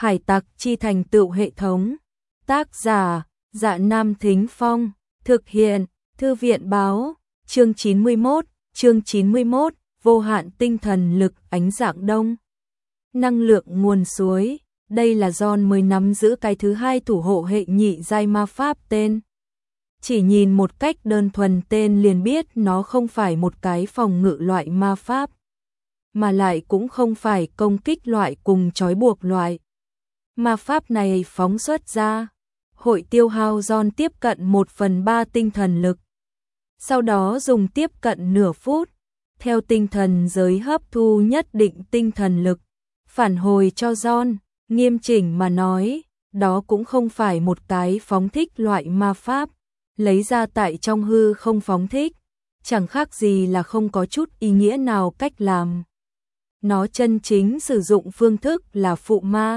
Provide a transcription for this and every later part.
Hải tặc chi thành tựu hệ thống. Tác giả, Dạ Nam Thính Phong. Thực hiện, Thư viện Báo. Chương 91, vô hạn tinh thần lực ánh dạng đông. Năng lượng nguồn suối. Đây là John mới nắm giữ cái thứ hai thủ hộ hệ nhị giai ma pháp tên. Chỉ nhìn một cách đơn thuần tên liền biết nó không phải một cái phòng ngự loại ma pháp, mà lại cũng không phải công kích loại cùng trói buộc loại. Ma pháp này phóng xuất ra, hội tiêu hao John tiếp cận 1/3 tinh thần lực. Sau đó dùng tiếp cận nửa phút, theo tinh thần giới hấp thu nhất định tinh thần lực, phản hồi cho John. Nghiêm chỉnh mà nói, đó cũng không phải một cái phóng thích loại ma pháp, lấy ra tại trong hư không phóng thích, chẳng khác gì là không có chút ý nghĩa nào cách làm. Nó chân chính sử dụng phương thức là phụ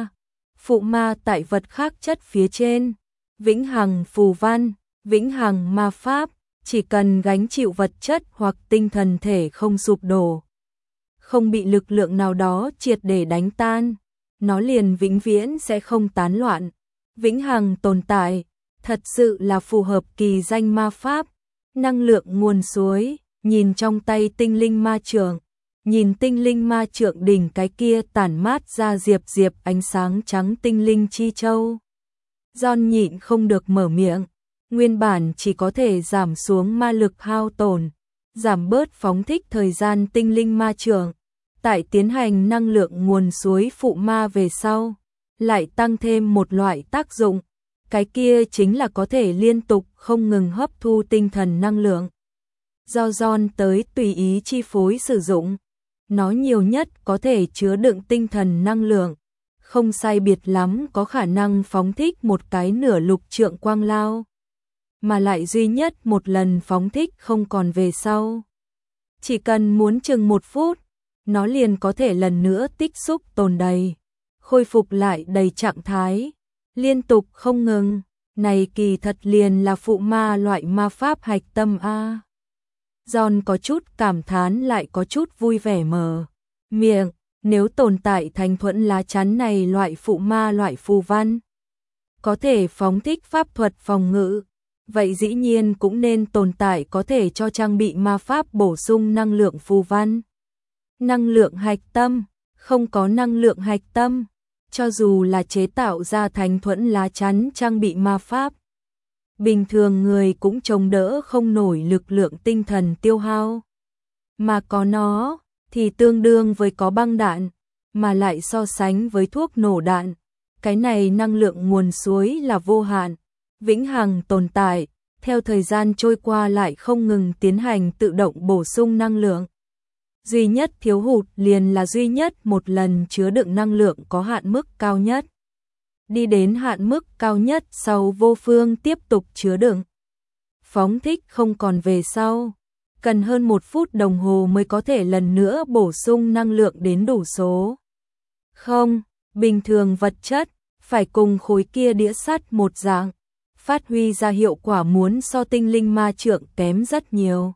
ma tại vật khác chất phía trên, vĩnh hằng phù văn, vĩnh hằng ma pháp, chỉ cần gánh chịu vật chất hoặc tinh thần thể không sụp đổ, không bị lực lượng nào đó triệt để đánh tan, nó liền vĩnh viễn sẽ không tán loạn, vĩnh hằng tồn tại, thật sự là phù hợp kỳ danh ma pháp. Năng lượng nguồn suối, nhìn trong tay tinh linh ma trượng, nhìn tinh linh ma trượng đỉnh cái kia tản mát ra diệp ánh sáng trắng tinh linh chi châu. John nhịn không được mở miệng, nguyên bản chỉ có thể giảm xuống ma lực hao tổn, giảm bớt phóng thích thời gian tinh linh ma trượng. Tại tiến hành năng lượng nguồn suối phụ ma về sau, lại tăng thêm một loại tác dụng, cái kia chính là có thể liên tục không ngừng hấp thu tinh thần năng lượng. Do John tới tùy ý chi phối sử dụng, nó nhiều nhất có thể chứa đựng tinh thần năng lượng, không sai biệt lắm có khả năng phóng thích một cái nửa lục trượng quang lao, mà lại duy nhất một lần phóng thích không còn về sau. Chỉ cần muốn chừng 1 phút, nó liền có thể lần nữa tích xúc tồn đầy, khôi phục lại đầy trạng thái, liên tục không ngừng. Này kỳ thật liền là phụ ma loại ma pháp hạch tâm a. John có chút cảm thán lại có chút vui vẻ mở miệng, nếu tồn tại thành thuẫn lá chắn này loại phụ ma loại phù văn, có thể phóng thích pháp thuật phòng ngự, vậy dĩ nhiên cũng nên tồn tại có thể cho trang bị ma pháp bổ sung năng lượng phù văn. Năng lượng hạch tâm, không có năng lượng hạch tâm, cho dù là chế tạo ra thành thuẫn lá chắn trang bị ma pháp, bình thường người cũng chống đỡ không nổi lực lượng tinh thần tiêu hao. Mà có nó, thì tương đương với có băng đạn, mà lại so sánh với thuốc nổ đạn. Cái này năng lượng nguồn suối là vô hạn, vĩnh hằng tồn tại, theo thời gian trôi qua lại không ngừng tiến hành tự động bổ sung năng lượng. Duy nhất thiếu hụt liền là duy nhất một lần chứa đựng năng lượng có hạn mức cao nhất. Đi đến hạn mức cao nhất sau vô phương tiếp tục chứa đựng. Phóng thích không còn về sau. Cần hơn 1 phút đồng hồ mới có thể lần nữa bổ sung năng lượng đến đủ số. Không, bình thường vật chất, phải cùng khối kia đĩa sắt một dạng, phát huy ra hiệu quả muốn so tinh linh ma trượng kém rất nhiều.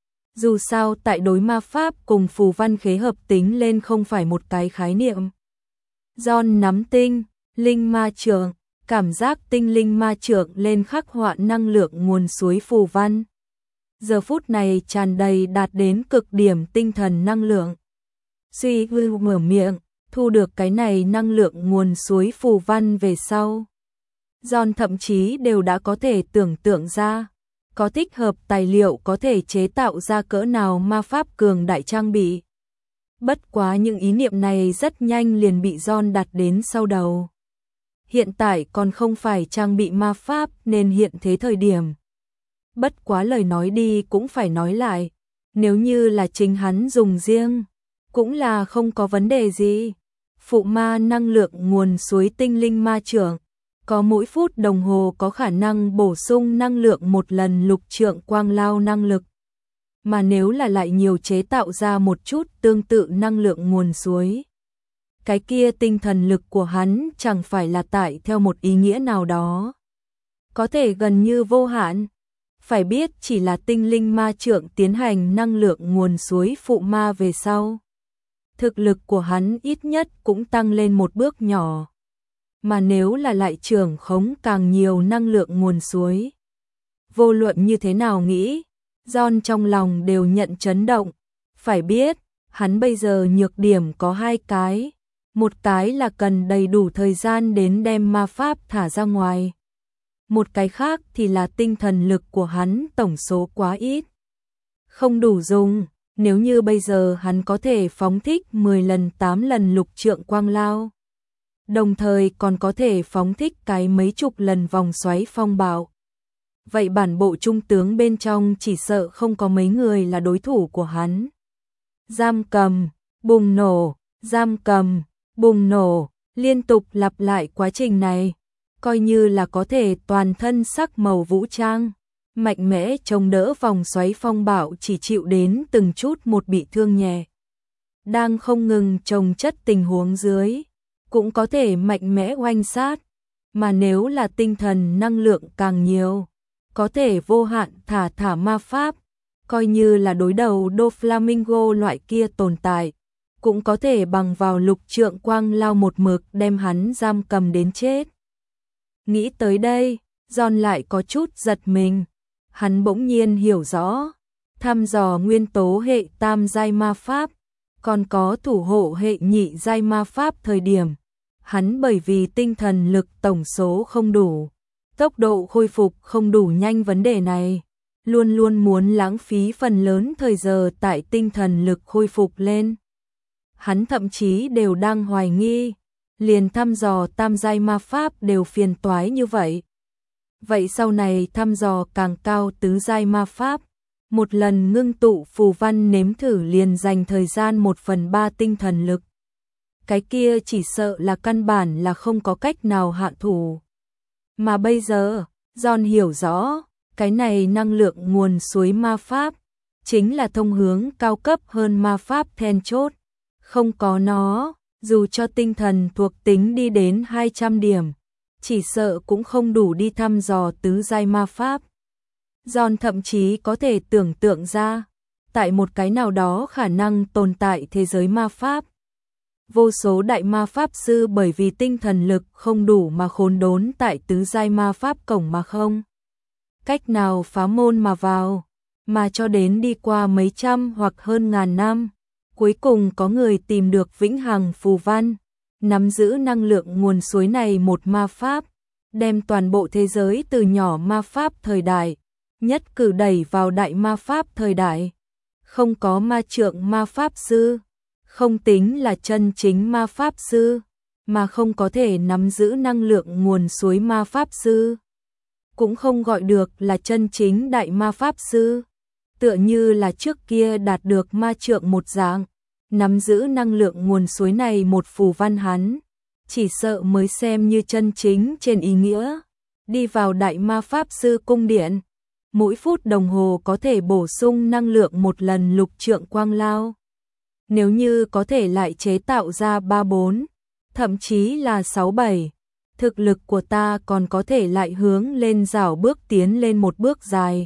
Dù sao tại đối ma pháp cùng phù văn khế hợp tính lên không phải một cái khái niệm. John nắm tinh linh ma trượng, cảm giác tinh linh ma trượng lên khắc họa năng lượng nguồn suối phù văn. Giờ phút này tràn đầy đạt đến cực điểm tinh thần năng lượng. Suy hư mở miệng, thu được cái này năng lượng nguồn suối phù văn về sau. John thậm chí đều đã có thể tưởng tượng ra, có thích hợp tài liệu có thể chế tạo ra cỡ nào ma pháp cường đại trang bị. Bất quá những ý niệm này rất nhanh liền bị John đặt đến sau đầu. Hiện tại còn không phải trang bị ma pháp nên hiện thế thời điểm. Bất quá lời nói đi cũng phải nói lại, nếu như là chính hắn dùng riêng, cũng là không có vấn đề gì. Phụ ma năng lượng nguồn suối tinh linh ma trượng, có mỗi phút đồng hồ có khả năng bổ sung năng lượng 1 lần lục trượng quang lao năng lực. Mà nếu là lại nhiều chế tạo ra một chút tương tự năng lượng nguồn suối, cái kia tinh thần lực của hắn chẳng phải là tại theo một ý nghĩa nào đó có thể gần như vô hạn. Phải biết chỉ là tinh linh ma trượng tiến hành năng lượng nguồn suối phụ ma về sau, thực lực của hắn ít nhất cũng tăng lên một bước nhỏ. mà nếu là lại trưởng khống càng nhiều năng lượng nguồn suối. Vô luận như thế nào nghĩ, John trong lòng đều nhận chấn động. Phải biết, hắn bây giờ nhược điểm có hai cái. Một cái là cần đầy đủ thời gian đến đem ma pháp thả ra ngoài. Một cái khác thì là tinh thần lực của hắn tổng số quá ít. Không đủ dùng, nếu như bây giờ hắn có thể phóng thích 10 lần 8 lần lục trượng quang lao. Đồng thời còn có thể phóng thích cái mấy chục lần vòng xoáy phong bạo. Vậy bản bộ trung tướng bên trong chỉ sợ không có mấy người là đối thủ của hắn. Giam cầm, bùng nổ, giam cầm, bùng nổ, liên tục lặp lại quá trình này, coi như là có thể toàn thân sắc màu vũ trang, mạnh mẽ chống đỡ vòng xoáy phong bạo chỉ chịu đến từng chút một bị thương nhẹ. Đang không ngừng chồng chất tình huống dưới, cũng có thể mạnh mẽ oanh sát, mà nếu là tinh thần năng lượng càng nhiều, có thể vô hạn thả ma pháp, coi như là đối đầu Doflamingo loại kia tồn tại, cũng có thể bằng vào lục trượng quang lao một mực đem hắn giam cầm đến chết. Nghĩ tới đây, John lại có chút giật mình, hắn bỗng nhiên hiểu rõ, thăm dò nguyên tố hệ tam giai ma pháp, còn có thủ hộ hệ nhị giai ma pháp thời điểm, hắn bởi vì tinh thần lực tổng số không đủ, tốc độ khôi phục không đủ nhanh vấn đề này, luôn luôn muốn lãng phí phần lớn thời giờ tại tinh thần lực khôi phục lên. Hắn thậm chí đều đang hoài nghi, liền thăm dò tam giai ma pháp đều phiền toái như vậy. Vậy sau này thăm dò càng cao tứ giai ma pháp, một lần ngưng tụ phù văn nếm thử liền dành thời gian 1/3 tinh thần lực. Cái kia chỉ sợ là căn bản là không có cách nào hạ thủ. Mà bây giờ, John hiểu rõ, cái này năng lượng nguồn suối ma pháp, chính là thông hướng cao cấp hơn ma pháp then chốt. Không có nó, dù cho tinh thần thuộc tính đi đến 200 điểm, chỉ sợ cũng không đủ đi thăm dò tứ giai ma pháp. John thậm chí có thể tưởng tượng ra, tại một cái nào đó khả năng tồn tại thế giới ma pháp. Vô số đại ma pháp sư bởi vì tinh thần lực không đủ mà khốn đốn tại tứ giai ma pháp cổng mà không cách nào phá môn mà vào, mà cho đến đi qua mấy trăm hoặc hơn ngàn năm, cuối cùng có người tìm được vĩnh hằng phù văn, nắm giữ năng lượng nguồn suối này một ma pháp, đem toàn bộ thế giới từ nhỏ ma pháp thời đại, nhất cử đẩy vào đại ma pháp thời đại. Không có ma trượng ma pháp sư, không tính là chân chính ma pháp sư, mà không có thể nắm giữ năng lượng nguồn suối ma pháp sư, cũng không gọi được là chân chính đại ma pháp sư, tựa như là trước kia đạt được ma trượng một dạng, nắm giữ năng lượng nguồn suối này một phù văn hắn, chỉ sợ mới xem như chân chính trên ý nghĩa. Đi vào đại ma pháp sư cung điện, mỗi phút đồng hồ có thể bổ sung năng lượng một lần lục trượng quang lao. Nếu như có thể lại chế tạo ra 3-4, thậm chí là 6-7, thực lực của ta còn có thể lại hướng lên rảo bước tiến lên một bước dài.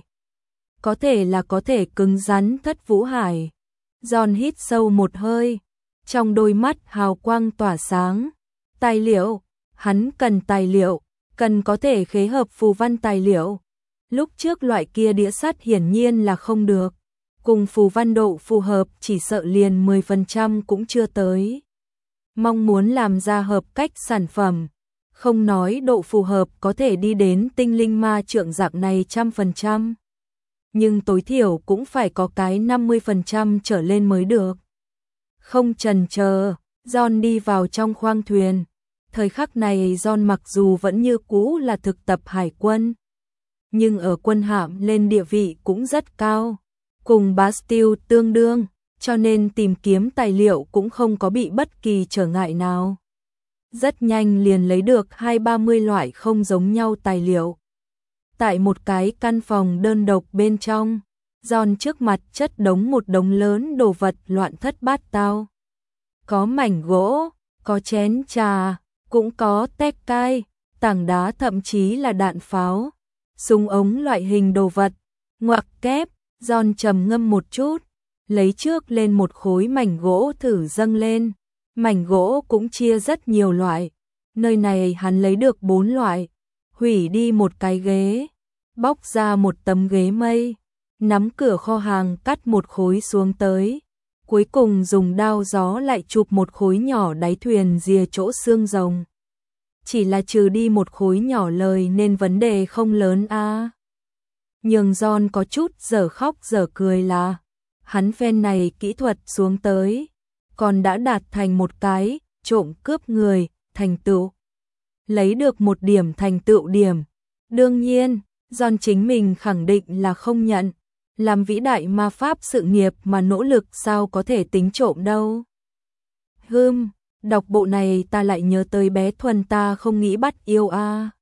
Có thể là có thể cứng rắn Thất Vũ Hải. John hít sâu một hơi, trong đôi mắt hào quang tỏa sáng. Tài liệu, hắn cần tài liệu, cần có thể khế hợp phù văn tài liệu. Lúc trước loại kia đĩa sắt hiển nhiên là không được, cùng phù văn độ phù hợp chỉ sợ liền 10% cũng chưa tới. Mong muốn làm ra hợp cách sản phẩm, không nói độ phù hợp có thể đi đến tinh linh ma trượng dạng này 100%, nhưng tối thiểu cũng phải có cái 50% trở lên mới được. Không chần chờ, John đi vào trong khoang thuyền. Thời khắc này John mặc dù vẫn như cũ là thực tập hải quân, nhưng ở quân hạm lên địa vị cũng rất cao, cùng Bastille tương đương, cho nên tìm kiếm tài liệu cũng không có bị bất kỳ trở ngại nào. Rất nhanh liền lấy được 20-30 loại không giống nhau tài liệu. Tại một cái căn phòng đơn độc bên trong, John trước mặt chất đống một đống lớn đồ vật loạn thất bát tao. Có mảnh gỗ, có chén trà, cũng có tép cai, tảng đá thậm chí là đạn pháo, súng ống loại hình đồ vật. Ngoặc kép, John trầm ngâm một chút, lấy trước lên một khối mảnh gỗ thử dâng lên. Mảnh gỗ cũng chia rất nhiều loại, Nơi này hắn lấy được 4 loại, hủy đi một cái ghế, bóc ra một tấm ghế mây, nắm cửa kho hàng cắt một khối xuống tới, cuối cùng dùng đao gió lại chụp một khối nhỏ đáy thuyền rìa chỗ xương rồng. Chỉ là trừ đi một khối nhỏ lời nên vấn đề không lớn a. Nhường John có chút dở khóc dở cười là hắn phen này kỹ thuật xuống tới, còn đã đạt thành một cái trộm cướp người thành tựu. Lấy được một điểm thành tựu điểm. Đương nhiên, John chính mình khẳng định là không nhận. Làm vĩ đại ma pháp sự nghiệp mà nỗ lực sao có thể tính trộm đâu. Đọc bộ này ta lại nhớ tới bé Thuần ta không nghĩ bắt yêu a.